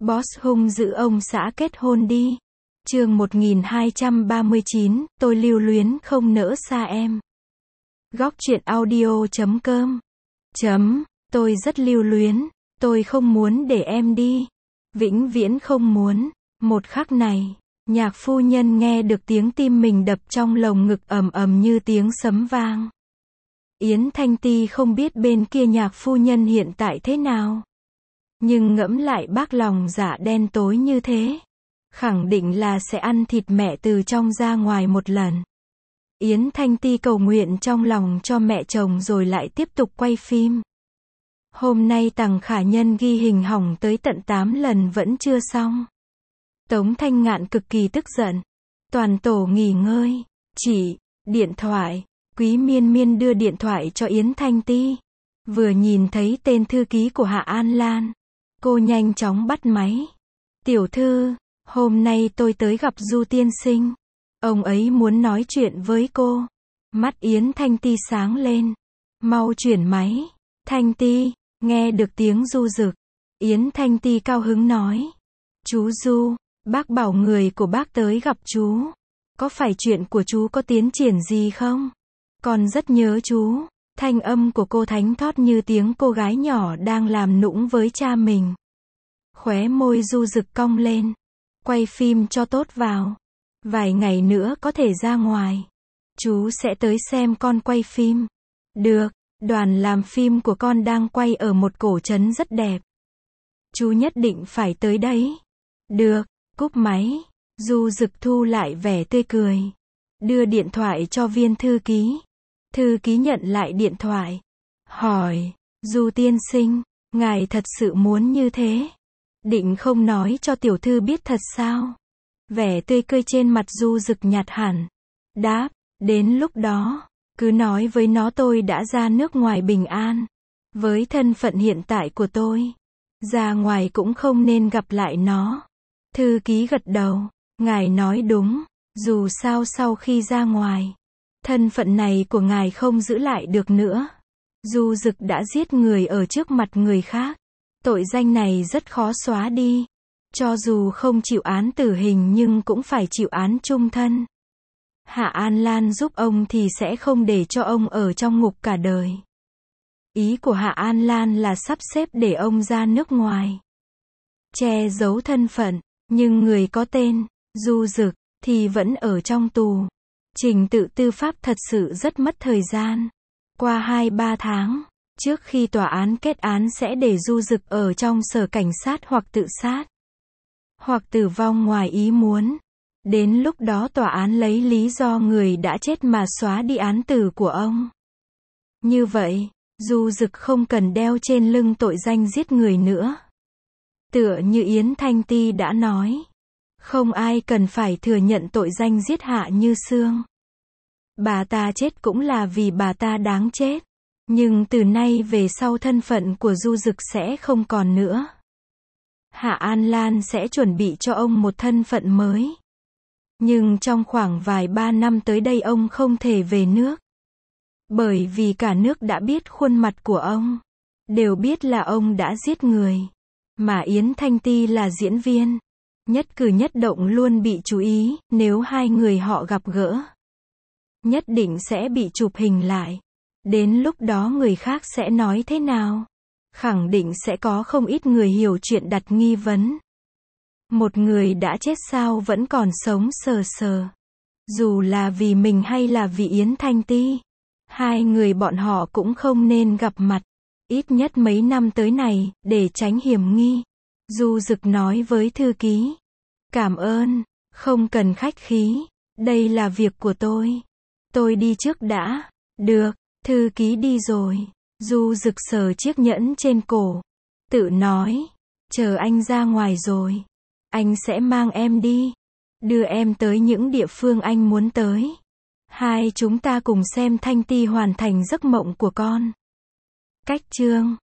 Boss hung dữ ông xã kết hôn đi. Chương 1239, tôi lưu luyến không nỡ xa em. Góc truyện audio.com. Tôi rất lưu luyến, tôi không muốn để em đi. Vĩnh viễn không muốn. Một khắc này, nhạc phu nhân nghe được tiếng tim mình đập trong lồng ngực ầm ầm như tiếng sấm vang. Yến Thanh Ti không biết bên kia nhạc phu nhân hiện tại thế nào. Nhưng ngẫm lại bác lòng dạ đen tối như thế, khẳng định là sẽ ăn thịt mẹ từ trong ra ngoài một lần. Yến Thanh Ti cầu nguyện trong lòng cho mẹ chồng rồi lại tiếp tục quay phim. Hôm nay Tằng Khả Nhân ghi hình hỏng tới tận 8 lần vẫn chưa xong. Tống Thanh Ngạn cực kỳ tức giận. Toàn tổ nghỉ ngơi. Chị, điện thoại. Quý Miên Miên đưa điện thoại cho Yến Thanh Ti. Vừa nhìn thấy tên thư ký của Hạ An Lan, cô nhanh chóng bắt máy. Tiểu thư, hôm nay tôi tới gặp Du tiên sinh. Ông ấy muốn nói chuyện với cô. Mắt Yến Thanh Ti sáng lên. Mau chuyển máy. Thanh Ti, nghe được tiếng Du Dực. Yến Thanh Ti cao hứng nói. Chú Du, bác bảo người của bác tới gặp chú. Có phải chuyện của chú có tiến triển gì không? Con rất nhớ chú. Thanh âm của cô thánh thót như tiếng cô gái nhỏ đang làm nũng với cha mình. Khóe môi Du Dực cong lên. Quay phim cho tốt vào. Vài ngày nữa có thể ra ngoài. Chú sẽ tới xem con quay phim. Được, đoàn làm phim của con đang quay ở một cổ trấn rất đẹp. Chú nhất định phải tới đấy. Được, cúp máy. Du Dực thu lại vẻ tươi cười. Đưa điện thoại cho viên thư ký. Thư ký nhận lại điện thoại. Hỏi, Du tiên sinh, ngài thật sự muốn như thế? Định không nói cho tiểu thư biết thật sao? Vẻ tươi cười trên mặt Du Dực nhạt hẳn. Đáp, đến lúc đó, cứ nói với nó tôi đã ra nước ngoài bình an. Với thân phận hiện tại của tôi, ra ngoài cũng không nên gặp lại nó. Thư ký gật đầu, ngài nói đúng, dù sao sau khi ra ngoài, thân phận này của ngài không giữ lại được nữa. Du Dực đã giết người ở trước mặt người khác. Tội danh này rất khó xóa đi. Cho dù không chịu án tử hình nhưng cũng phải chịu án chung thân. Hạ An Lan giúp ông thì sẽ không để cho ông ở trong ngục cả đời. Ý của Hạ An Lan là sắp xếp để ông ra nước ngoài. Che giấu thân phận, nhưng người có tên, Du Dực, thì vẫn ở trong tù. Trình tự tư pháp thật sự rất mất thời gian. Qua 2-3 tháng, trước khi tòa án kết án sẽ để Du Dực ở trong sở cảnh sát hoặc tự sát. Hoặc tử vong ngoài ý muốn. Đến lúc đó tòa án lấy lý do người đã chết mà xóa đi án tử của ông. Như vậy, Du Dực không cần đeo trên lưng tội danh giết người nữa. Tựa như Yến Thanh Ti đã nói, không ai cần phải thừa nhận tội danh giết Hạ Như Sương. Bà ta chết cũng là vì bà ta đáng chết. Nhưng từ nay về sau thân phận của Du Dực sẽ không còn nữa. Hạ An Lan sẽ chuẩn bị cho ông một thân phận mới. Nhưng trong khoảng vài 3 năm tới đây ông không thể về nước. Bởi vì cả nước đã biết khuôn mặt của ông. Đều biết là ông đã giết người. Mà Yến Thanh Ti là diễn viên. Nhất cử nhất động luôn bị chú ý, nếu hai người họ gặp gỡ. Nhất định sẽ bị chụp hình lại. Đến lúc đó người khác sẽ nói thế nào? Khẳng định sẽ có không ít người hiểu chuyện đặt nghi vấn. Một người đã chết sao vẫn còn sống sờ sờ. Dù là vì mình hay là vì Yến Thanh Ti. Hai người bọn họ cũng không nên gặp mặt. Ít nhất mấy năm tới này, để tránh hiểm nghi. Du Dực nói với thư ký. Cảm ơn, không cần khách khí. Đây là việc của tôi. Tôi đi trước đã. Được. Thư ký đi rồi. Du Dực sờ chiếc nhẫn trên cổ. Tự nói. Chờ anh ra ngoài rồi. Anh sẽ mang em đi. Đưa em tới những địa phương anh muốn tới. Hai chúng ta cùng xem Thanh Ti hoàn thành giấc mộng của con. Cách chương